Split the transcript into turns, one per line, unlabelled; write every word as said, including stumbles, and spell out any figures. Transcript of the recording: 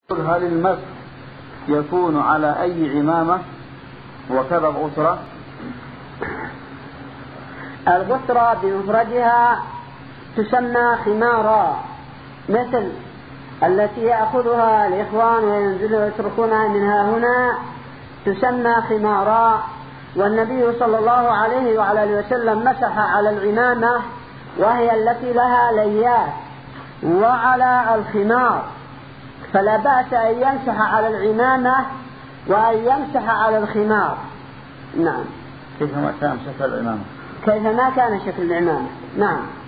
هل المسح يكون على أي عمامة وكذا الغسرة؟
الغسرة بمفردها تسمى خمارا، مثل التي يأخذها الإخوان وينزلوا يتركونها منها هنا تسمى خمارا. والنبي صلى الله عليه وعلى اله وسلم مسح على العمامة وهي التي لها ليات وعلى الخمار، فلا بأس أن يمسح على العمامة وأن يمسح على الخمار. نعم،
كيفما كان شكل العمامة
كيفما كان شكل العمامة. نعم.